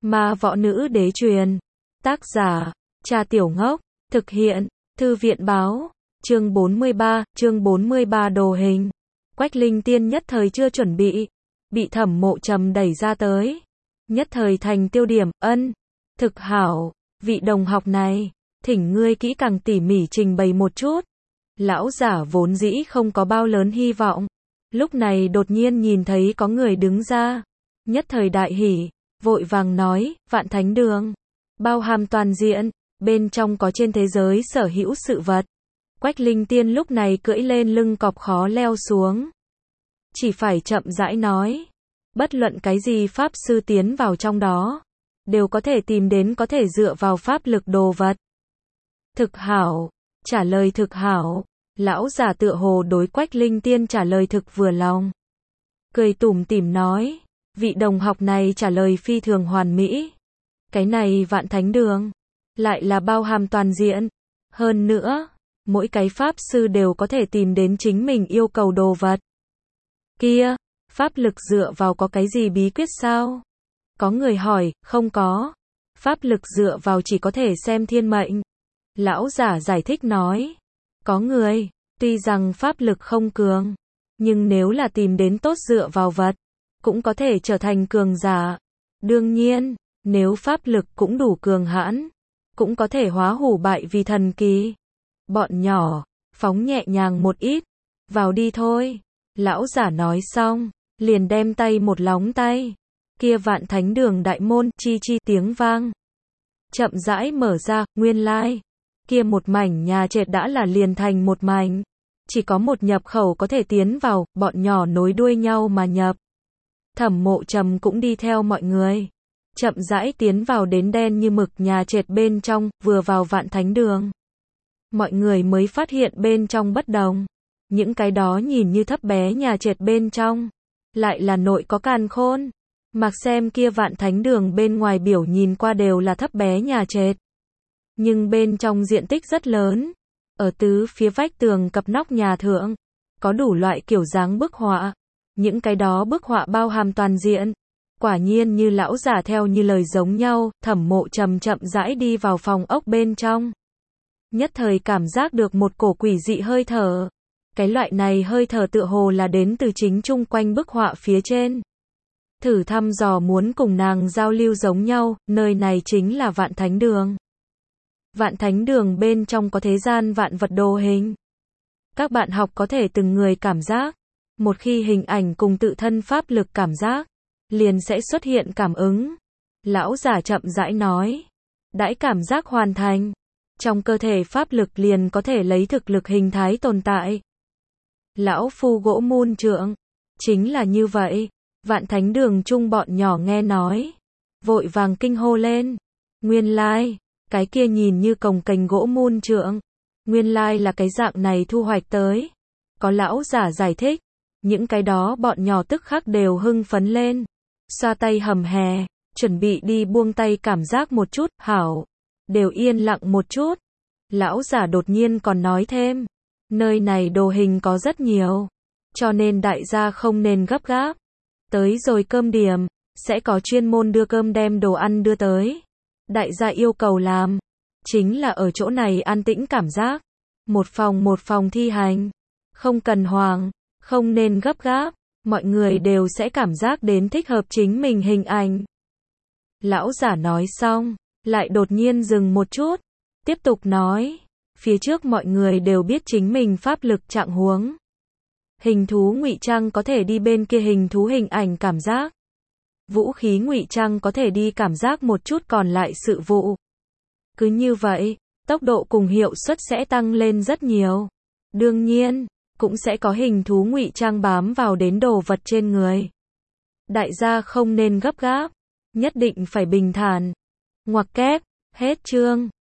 Ma võ nữ đế truyền. Tác giả, Trà Tiểu Ngốc. Thực hiện, Thư viện báo. Chương 43 đồ hình. Quách Linh Tiên nhất thời chưa chuẩn bị Thẩm Mộ Trầm đẩy ra tới. Nhất thời thành tiêu điểm, thực hảo, vị đồng học này, thỉnh ngươi kỹ càng tỉ mỉ trình bày một chút. Lão giả vốn dĩ không có bao lớn hy vọng. Lúc này đột nhiên nhìn thấy có người đứng ra. Nhất thời đại hỉ, vội vàng nói, Vạn Thánh Đường. Bao hàm toàn diện, bên trong có trên thế giới sở hữu sự vật. Quách Linh Tiên lúc này cưỡi lên lưng cọp khó leo xuống. Chỉ phải chậm rãi nói. Bất luận cái gì pháp sư tiến vào trong đó, đều có thể tìm đến có thể dựa vào pháp lực đồ vật. Thực hảo, trả lời thực hảo. Lão giả tựa hồ đối Quách Linh Tiên trả lời thực vừa lòng. Cười tủm tỉm nói, vị đồng học này trả lời phi thường hoàn mỹ. Cái này Vạn Thánh Đường, lại là bao hàm toàn diện. Hơn nữa, mỗi cái pháp sư đều có thể tìm đến chính mình yêu cầu đồ vật. Kia, pháp lực dựa vào có cái gì bí quyết sao? Có người hỏi, không có. Pháp lực dựa vào chỉ có thể xem thiên mệnh. Lão giả giải thích nói. Có người, tuy rằng pháp lực không cường, nhưng nếu là tìm đến tốt dựa vào vật, cũng có thể trở thành cường giả. Đương nhiên, nếu pháp lực cũng đủ cường hãn, cũng có thể hóa hủ bại vì thần kỳ. Bọn nhỏ, phóng nhẹ nhàng một ít, vào đi thôi. Lão giả nói xong, liền đem tay một lóng tay. Kia Vạn Thánh Đường đại môn, chi chi tiếng vang. Chậm rãi mở ra, nguyên lai. Kia một mảnh nhà trệt đã là liền thành một mảnh. Chỉ có một nhập khẩu có thể tiến vào, bọn nhỏ nối đuôi nhau mà nhập. Thẩm Mộ Trầm cũng đi theo mọi người. Chậm rãi tiến vào đến đen như mực nhà trệt bên trong, vừa vào Vạn Thánh Đường. Mọi người mới phát hiện bên trong bất đồng. Những cái đó nhìn như thấp bé nhà trệt bên trong, lại là nội có càn khôn. Mặc xem kia Vạn Thánh Đường bên ngoài biểu nhìn qua đều là thấp bé nhà trệt. Nhưng bên trong diện tích rất lớn. Ở tứ phía vách tường cặp nóc nhà thượng, có đủ loại kiểu dáng bức họa. Những cái đó bức họa bao hàm toàn diện. Quả nhiên như lão giả theo như lời giống nhau, Thẩm Mộ Trầm chậm rãi đi vào phòng ốc bên trong. Nhất thời cảm giác được một cổ quỷ dị hơi thở. Cái loại này hơi thở tựa hồ là đến từ chính chung quanh bức họa phía trên. Thử thăm dò muốn cùng nàng giao lưu giống nhau, nơi này chính là Vạn Thánh Đường. Vạn Thánh Đường bên trong có thế gian vạn vật đồ hình. Các bạn học có thể từng người cảm giác. Một khi hình ảnh cùng tự thân pháp lực cảm giác, liền sẽ xuất hiện cảm ứng. Lão giả chậm rãi nói. Đãi cảm giác hoàn thành. Trong cơ thể pháp lực liền có thể lấy thực lực hình thái tồn tại. Lão phu gỗ môn trượng. Chính là như vậy. Vạn Thánh Đường chung bọn nhỏ nghe nói. Vội vàng kinh hô lên. Nguyên lai, cái kia nhìn như cồng kềnh gỗ môn trượng. Nguyên lai là cái dạng này thu hoạch tới. Có lão giả giải thích. Những cái đó bọn nhỏ tức khắc đều hưng phấn lên. Xoa tay hầm hè. Chuẩn bị đi buông tay cảm giác một chút, hảo. Đều yên lặng một chút. Lão giả đột nhiên còn nói thêm. Nơi này đồ hình có rất nhiều. Cho nên đại gia không nên gấp gáp. Tới rồi cơm điểm, sẽ có chuyên môn đưa cơm đem đồ ăn đưa tới. Đại gia yêu cầu làm, chính là ở chỗ này an tĩnh cảm giác. Một phòng thi hành. Không cần hoảng, không nên gấp gáp. Mọi người đều sẽ cảm giác đến thích hợp chính mình hình ảnh. Lão giả nói xong, lại đột nhiên dừng một chút. Tiếp tục nói, phía trước mọi người đều biết chính mình pháp lực trạng huống. Hình thú ngụy trang có thể đi bên kia hình thú hình ảnh cảm giác. Vũ khí ngụy trang có thể đi cảm giác một chút còn lại sự vụ. Cứ như vậy, tốc độ cùng hiệu suất sẽ tăng lên rất nhiều. Đương nhiên, cũng sẽ có hình thú ngụy trang bám vào đến đồ vật trên người. Đại gia không nên gấp gáp, nhất định phải bình thản. Ngoặc kép, hết chương.